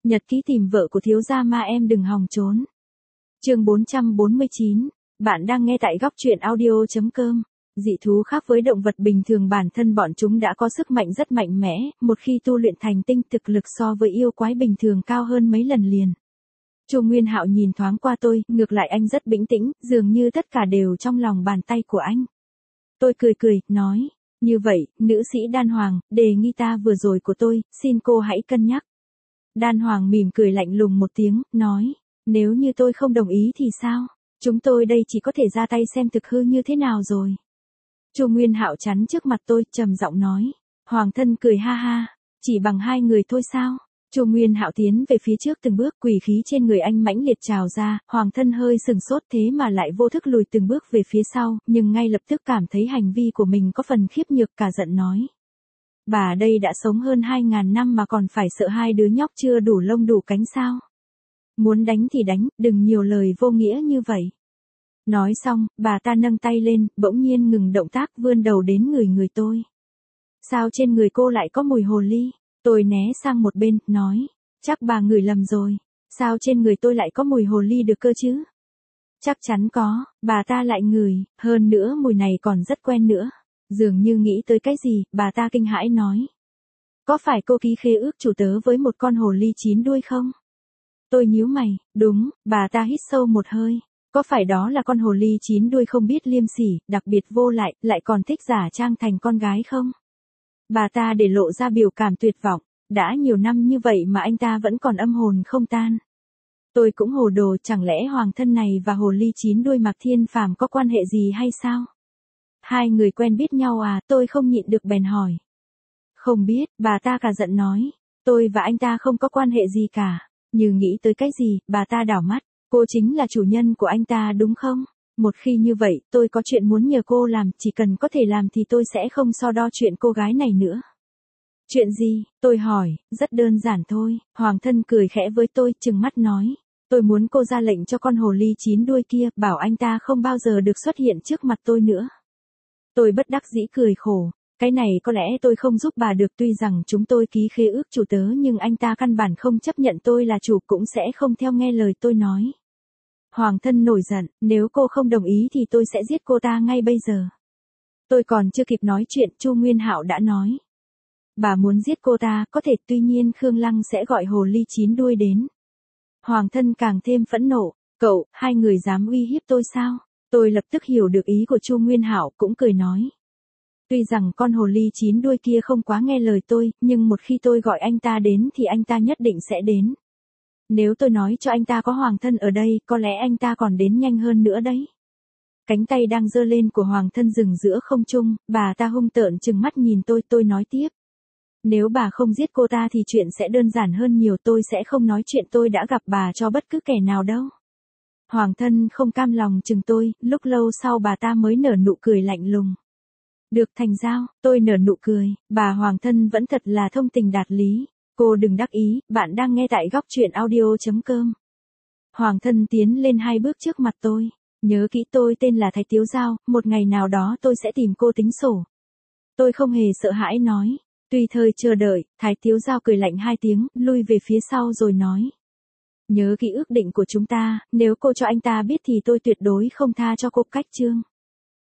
Nhật ký tìm vợ của thiếu gia ma em đừng hòng trốn. Chương 449. Bạn đang nghe tại góc truyện audio.com. Dị thú khác với động vật bình thường, bản thân bọn chúng đã có sức mạnh rất mạnh mẽ, một khi tu luyện thành tinh thực lực so với yêu quái bình thường cao hơn mấy lần liền. Chu Nguyên Hạo nhìn thoáng qua tôi, ngược lại anh rất bình tĩnh, dường như tất cả đều trong lòng bàn tay của anh. Tôi cười, nói, như vậy, nữ sĩ Đan Hoàng, đề nghị ta vừa rồi của tôi, xin cô hãy cân nhắc. Đan Hoàng mỉm cười lạnh lùng một tiếng, nói, nếu như tôi không đồng ý thì sao? Chúng tôi đây chỉ có thể ra tay xem thực hư như thế nào rồi. Chu Nguyên Hạo chắn trước mặt tôi, trầm giọng nói. Hoàng thân cười ha ha, chỉ bằng hai người thôi sao? Chu Nguyên Hạo tiến về phía trước từng bước, quỷ khí trên người anh mãnh liệt trào ra, Hoàng thân hơi sừng sốt thế mà lại vô thức lùi từng bước về phía sau, nhưng ngay lập tức cảm thấy hành vi của mình có phần khiếp nhược, cả giận nói. Bà đây đã sống hơn 2.000 năm mà còn phải sợ hai đứa nhóc chưa đủ lông đủ cánh sao? Muốn đánh thì đánh, đừng nhiều lời vô nghĩa như vậy. Nói xong, bà ta nâng tay lên, bỗng nhiên ngừng động tác, vươn đầu đến người tôi. Sao trên người cô lại có mùi hồ ly? Tôi né sang một bên, nói, chắc bà ngửi lầm rồi. Sao trên người tôi lại có mùi hồ ly được cơ chứ? Chắc chắn có, bà ta lại ngửi, hơn nữa mùi này còn rất quen nữa. Dường như nghĩ tới cái gì, bà ta kinh hãi nói. Có phải cô ký khế ước chủ tớ với một con hồ ly 9 đuôi không? Tôi nhíu mày, đúng, bà ta hít sâu một hơi. Có phải đó là con hồ ly 9 đuôi không biết liêm sỉ, đặc biệt vô lại còn thích giả trang thành con gái không? Bà ta để lộ ra biểu cảm tuyệt vọng, đã nhiều năm như vậy mà anh ta vẫn còn âm hồn không tan. Tôi cũng hồ đồ, chẳng lẽ hoàng thân này và hồ ly 9 đuôi Mạc Thiên Phàm có quan hệ gì hay sao? Hai người quen biết nhau à? Tôi không nhịn được bèn hỏi. Không biết, bà ta cả giận nói, tôi và anh ta không có quan hệ gì cả. Như nghĩ tới cái gì, bà ta đảo mắt, cô chính là chủ nhân của anh ta đúng không? Một khi như vậy, tôi có chuyện muốn nhờ cô làm, chỉ cần có thể làm thì tôi sẽ không so đo chuyện cô gái này nữa. Chuyện gì? Tôi hỏi, rất đơn giản thôi. Hoàng thân cười khẽ với tôi, trừng mắt nói. Tôi muốn cô ra lệnh cho con hồ ly 9 đuôi kia, bảo anh ta không bao giờ được xuất hiện trước mặt tôi nữa. Tôi bất đắc dĩ cười khổ. Cái này có lẽ tôi không giúp bà được, tuy rằng chúng tôi ký khế ước chủ tớ nhưng anh ta căn bản không chấp nhận tôi là chủ, cũng sẽ không theo nghe lời tôi nói. Hoàng thân nổi giận, nếu cô không đồng ý thì tôi sẽ giết cô ta ngay bây giờ. Tôi còn chưa kịp nói chuyện, Chu Nguyên Hạo đã nói. Bà muốn giết cô ta, có thể, tuy nhiên Khương Lăng sẽ gọi hồ ly 9 đuôi đến. Hoàng thân càng thêm phẫn nộ, cậu, hai người dám uy hiếp tôi sao? Tôi lập tức hiểu được ý của Chu Nguyên Hạo, cũng cười nói. Tuy rằng con hồ ly 9 đuôi kia không quá nghe lời tôi, nhưng một khi tôi gọi anh ta đến thì anh ta nhất định sẽ đến. Nếu tôi nói cho anh ta có hoàng thân ở đây, có lẽ anh ta còn đến nhanh hơn nữa đấy. Cánh tay đang giơ lên của hoàng thân dừng giữa không trung, bà ta hung tợn trừng mắt nhìn tôi nói tiếp. Nếu bà không giết cô ta thì chuyện sẽ đơn giản hơn nhiều, tôi sẽ không nói chuyện tôi đã gặp bà cho bất cứ kẻ nào đâu. Hoàng thân không cam lòng chừng tôi, lúc lâu sau bà ta mới nở nụ cười lạnh lùng. Được thành giao, tôi nở nụ cười, bà hoàng thân vẫn thật là thông tình đạt lý. Cô đừng đắc ý, bạn đang nghe tại góc truyện audio.com. Hoàng thân tiến lên 2 bước trước mặt tôi. Nhớ kỹ, tôi tên là Thái Tiếu Giao, một ngày nào đó tôi sẽ tìm cô tính sổ. Tôi không hề sợ hãi nói. Tùy thời chờ đợi, Thái Tiếu Giao cười lạnh 2 tiếng, lui về phía sau rồi nói. Nhớ kỹ ước định của chúng ta, nếu cô cho anh ta biết thì tôi tuyệt đối không tha cho cô. Cách chương.